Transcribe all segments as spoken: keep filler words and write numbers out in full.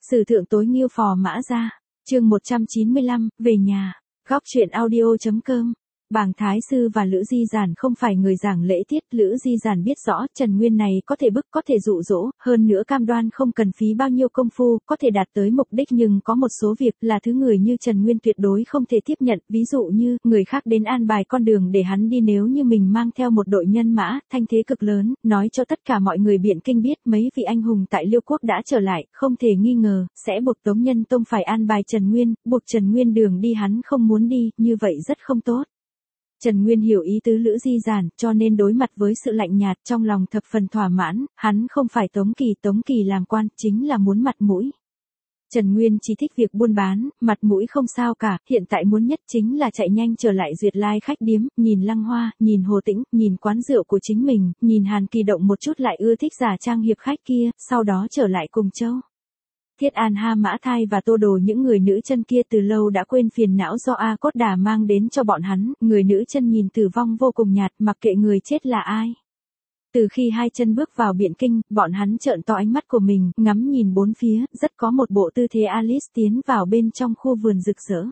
Sử thượng tối nghiêu phò mã ra. Chương một trăm chín mươi lăm, về nhà. Góc truyện audio.com. Bàng Thái Sư và Lữ Di Giản không phải người giảng lễ tiết, Lữ Di Giản biết rõ Trần Nguyên này có thể bức, có thể dụ dỗ, hơn nữa cam đoan không cần phí bao nhiêu công phu, có thể đạt tới mục đích, nhưng có một số việc là thứ người như Trần Nguyên tuyệt đối không thể tiếp nhận, ví dụ như người khác đến an bài con đường để hắn đi, nếu như mình mang theo một đội nhân mã, thanh thế cực lớn, nói cho tất cả mọi người Biện Kinh biết mấy vị anh hùng tại Liêu Quốc đã trở lại, không thể nghi ngờ sẽ buộc Tống Nhân Tông phải an bài Trần Nguyên, buộc Trần Nguyên đường đi hắn không muốn đi, như vậy rất không tốt. Trần Nguyên hiểu ý tứ Lữ Di Giản, cho nên đối mặt với sự lạnh nhạt trong lòng thập phần thỏa mãn, hắn không phải Tống Kỳ, Tống Kỳ làm quan, chính là muốn mặt mũi. Trần Nguyên chỉ thích việc buôn bán, mặt mũi không sao cả, hiện tại muốn nhất chính là chạy nhanh trở lại Duyệt Lai khách điếm, nhìn Lăng Hoa, nhìn Hồ Tĩnh, nhìn quán rượu của chính mình, nhìn Hàn Kỳ động một chút lại ưa thích giả trang hiệp khách kia, sau đó trở lại cùng Châu. Thiết An, Ha Mã Thai và Tô Đồ, những người nữ chân kia từ lâu đã quên phiền não do A Cốt Đà mang đến cho bọn hắn, người nữ chân nhìn tử vong vô cùng nhạt, mặc kệ người chết là ai. Từ khi hai chân bước vào Biện Kinh, bọn hắn trợn to ánh mắt của mình, ngắm nhìn bốn phía, rất có một bộ tư thế Alice tiến vào bên trong khu vườn rực rỡ.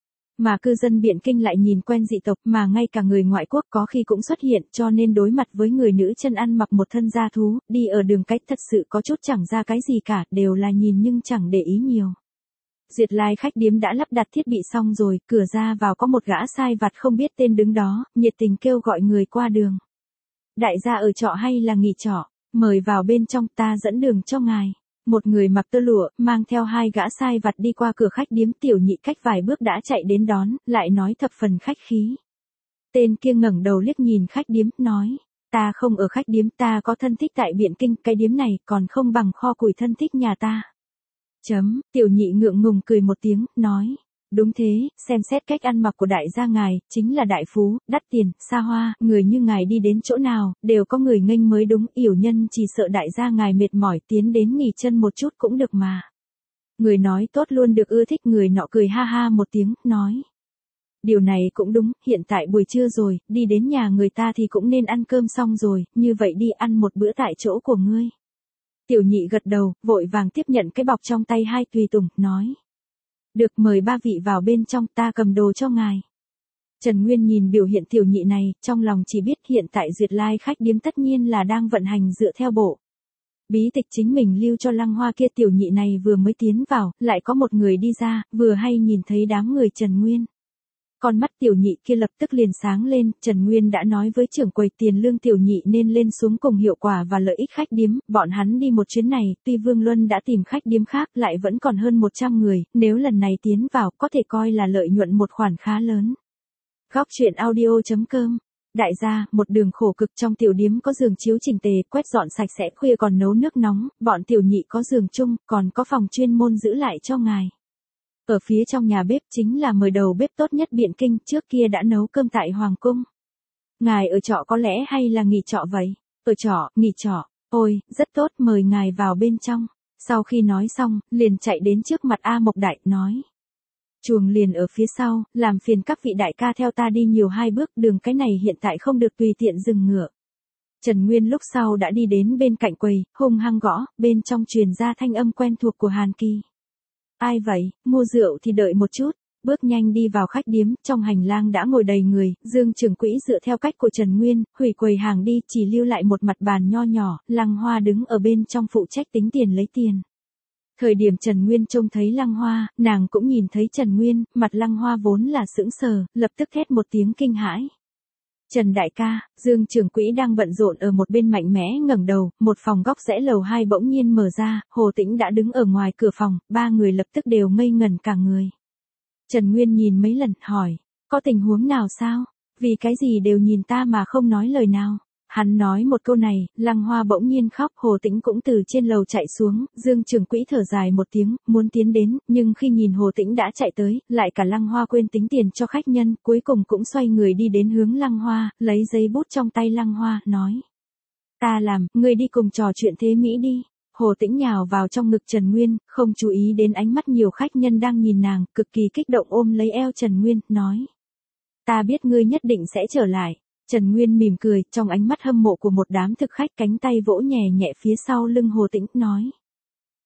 Mà cư dân Biện Kinh lại nhìn quen dị tộc, mà ngay cả người ngoại quốc có khi cũng xuất hiện, cho nên đối mặt với người nữ chân ăn mặc một thân da thú, đi ở đường cách thật sự có chút chẳng ra cái gì cả, đều là nhìn nhưng chẳng để ý nhiều. Duyệt Lai khách điếm đã lắp đặt thiết bị xong rồi, cửa ra vào có một gã sai vặt không biết tên đứng đó, nhiệt tình kêu gọi người qua đường. Đại gia ở trọ hay là nghỉ trọ, mời vào bên trong, ta dẫn đường cho ngài. Một người mặc tơ lụa, mang theo hai gã sai vặt đi qua cửa khách điếm, Tiểu Nhị cách vài bước đã chạy đến đón, lại nói thập phần khách khí. Tên kia ngẩng đầu liếc nhìn khách điếm, nói, ta không ở khách điếm, ta có thân thích tại Biện Kinh, cái điếm này còn không bằng kho củi thân thích nhà ta. Chấm, Tiểu Nhị ngượng ngùng cười một tiếng, nói, đúng thế, xem xét cách ăn mặc của đại gia ngài, chính là đại phú, đắt tiền, xa hoa, người như ngài đi đến chỗ nào, đều có người nghênh mới đúng, yểu nhân chỉ sợ đại gia ngài mệt mỏi tiến đến nghỉ chân một chút cũng được mà. Người nói tốt luôn được ưa thích, người nọ cười ha ha một tiếng, nói. Điều này cũng đúng, hiện tại buổi trưa rồi, đi đến nhà người ta thì cũng nên ăn cơm xong rồi, như vậy đi ăn một bữa tại chỗ của ngươi. Tiểu Nhị gật đầu, vội vàng tiếp nhận cái bọc trong tay hai tùy tùng, nói. Được, mời ba vị vào bên trong, ta cầm đồ cho ngài. Trần Nguyên nhìn biểu hiện Tiểu Nhị này, trong lòng chỉ biết hiện tại Duyệt Lai khách điếm tất nhiên là đang vận hành dựa theo bộ bí tịch chính mình lưu cho Lăng Hoa kia. Tiểu Nhị này vừa mới tiến vào, lại có một người đi ra, vừa hay nhìn thấy đám người Trần Nguyên. Con mắt Tiểu Nhị kia lập tức liền sáng lên, Trần Nguyên đã nói với trưởng quầy tiền lương Tiểu Nhị nên lên xuống cùng hiệu quả và lợi ích khách điếm, bọn hắn đi một chuyến này, tuy Vương Luân đã tìm khách điếm khác lại vẫn còn hơn một trăm người, nếu lần này tiến vào có thể coi là lợi nhuận một khoản khá lớn. Góc truyện audio.com. Đại gia, một đường khổ cực, trong tiểu điếm có giường chiếu chỉnh tề, quét dọn sạch sẽ, khuya còn nấu nước nóng, bọn Tiểu Nhị có giường chung, còn có phòng chuyên môn giữ lại cho ngài. Ở phía trong nhà bếp chính là mời đầu bếp tốt nhất Biện Kinh, trước kia đã nấu cơm tại Hoàng Cung. Ngài ở trọ có lẽ hay là nghỉ trọ vậy? Ở trọ, nghỉ trọ, ôi, rất tốt, mời ngài vào bên trong. Sau khi nói xong, liền chạy đến trước mặt A Mộc Đại, nói. Chuồng liền ở phía sau, làm phiền các vị đại ca theo ta đi nhiều hai bước, đường cái này hiện tại không được tùy tiện dừng ngựa. Trần Nguyên lúc sau đã đi đến bên cạnh quầy, hung hăng gõ, bên trong truyền ra thanh âm quen thuộc của Hàn Kỳ. Ai vậy, mua rượu thì đợi một chút, bước nhanh đi vào khách điếm, trong hành lang đã ngồi đầy người, Dương trưởng quỹ dựa theo cách của Trần Nguyên, hủy quầy hàng đi, chỉ lưu lại một mặt bàn nho nhỏ, Lăng Hoa đứng ở bên trong phụ trách tính tiền lấy tiền. Thời điểm Trần Nguyên trông thấy Lăng Hoa, nàng cũng nhìn thấy Trần Nguyên, mặt Lăng Hoa vốn là sững sờ, lập tức thét một tiếng kinh hãi. Trần đại ca, Dương trưởng quỹ đang bận rộn ở một bên mạnh mẽ ngẩng đầu, một phòng góc rẽ lầu hai bỗng nhiên mở ra, Hồ Tĩnh đã đứng ở ngoài cửa phòng, ba người lập tức đều ngây ngẩn cả người. Trần Nguyên nhìn mấy lần, hỏi, có tình huống nào sao? Vì cái gì đều nhìn ta mà không nói lời nào? Hắn nói một câu này, Lăng Hoa bỗng nhiên khóc, Hồ Tĩnh cũng từ trên lầu chạy xuống, Dương trưởng quỹ thở dài một tiếng, muốn tiến đến, nhưng khi nhìn Hồ Tĩnh đã chạy tới, lại cả Lăng Hoa quên tính tiền cho khách nhân, cuối cùng cũng xoay người đi đến hướng Lăng Hoa, lấy giấy bút trong tay Lăng Hoa, nói. Ta làm, ngươi đi cùng trò chuyện thế Mỹ đi. Hồ Tĩnh nhào vào trong ngực Trần Nguyên, không chú ý đến ánh mắt nhiều khách nhân đang nhìn nàng, cực kỳ kích động ôm lấy eo Trần Nguyên, nói. Ta biết ngươi nhất định sẽ trở lại. Trần Nguyên mỉm cười, trong ánh mắt hâm mộ của một đám thực khách, cánh tay vỗ nhẹ nhẹ phía sau lưng Hồ Tĩnh, nói.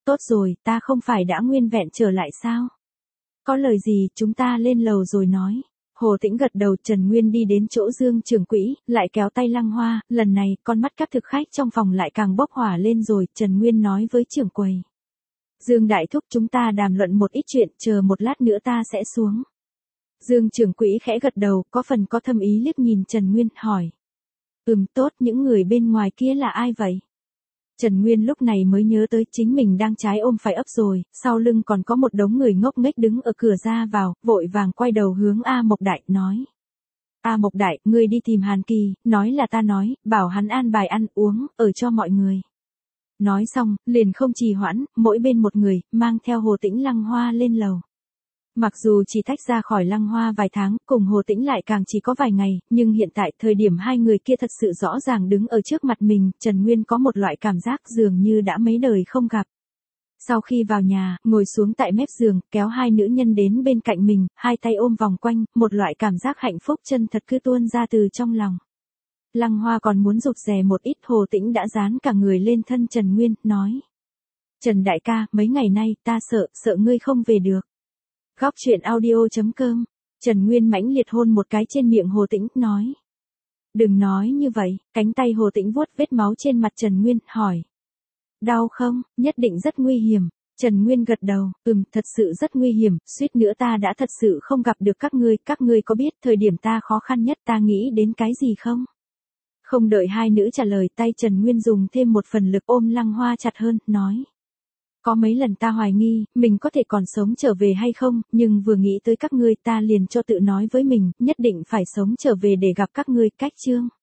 Tốt rồi, ta không phải đã nguyên vẹn trở lại sao? Có lời gì, chúng ta lên lầu rồi nói. Hồ Tĩnh gật đầu. Trần Nguyên đi đến chỗ Dương trưởng quỹ, lại kéo tay Lăng Hoa, lần này, con mắt các thực khách trong phòng lại càng bốc hỏa lên rồi. Trần Nguyên nói với trưởng quầy. Dương đại thúc, chúng ta đàm luận một ít chuyện, chờ một lát nữa ta sẽ xuống. Dương trưởng quỹ khẽ gật đầu, có phần có thâm ý liếc nhìn Trần Nguyên, hỏi. Ừm, tốt, những người bên ngoài kia là ai vậy? Trần Nguyên lúc này mới nhớ tới chính mình đang trái ôm phải ấp rồi, sau lưng còn có một đống người ngốc nghếch đứng ở cửa ra vào, vội vàng quay đầu hướng A Mộc Đại, nói. A Mộc Đại, ngươi đi tìm Hàn Kỳ, nói là ta nói, bảo hắn an bài ăn uống, ở cho mọi người. Nói xong, liền không trì hoãn, mỗi bên một người, mang theo Hồ Tĩnh Lăng Hoa lên lầu. Mặc dù chỉ tách ra khỏi Lăng Hoa vài tháng, cùng Hồ Tĩnh lại càng chỉ có vài ngày, nhưng hiện tại thời điểm hai người kia thật sự rõ ràng đứng ở trước mặt mình, Trần Nguyên có một loại cảm giác dường như đã mấy đời không gặp. Sau khi vào nhà, ngồi xuống tại mép giường, kéo hai nữ nhân đến bên cạnh mình, hai tay ôm vòng quanh, một loại cảm giác hạnh phúc chân thật cứ tuôn ra từ trong lòng. Lăng Hoa còn muốn rụt rè một ít, Hồ Tĩnh đã dán cả người lên thân Trần Nguyên, nói. Trần đại ca, mấy ngày nay, ta sợ, sợ ngươi không về được. Góc truyện audio chấm com. Trần Nguyên mãnh liệt hôn một cái trên miệng Hồ Tĩnh, nói. Đừng nói như vậy. Cánh tay Hồ Tĩnh vuốt vết máu trên mặt Trần Nguyên, hỏi. Đau không? Nhất định rất nguy hiểm. Trần Nguyên gật đầu, ừm, thật sự rất nguy hiểm, suýt nữa ta đã thật sự không gặp được các ngươi, các ngươi có biết thời điểm ta khó khăn nhất ta nghĩ đến cái gì không? Không đợi hai nữ trả lời, tay Trần Nguyên dùng thêm một phần lực ôm Lăng Hoa chặt hơn, nói. Có mấy lần ta hoài nghi, mình có thể còn sống trở về hay không, nhưng vừa nghĩ tới các ngươi ta liền cho tự nói với mình, nhất định phải sống trở về để gặp các ngươi. Cách chương.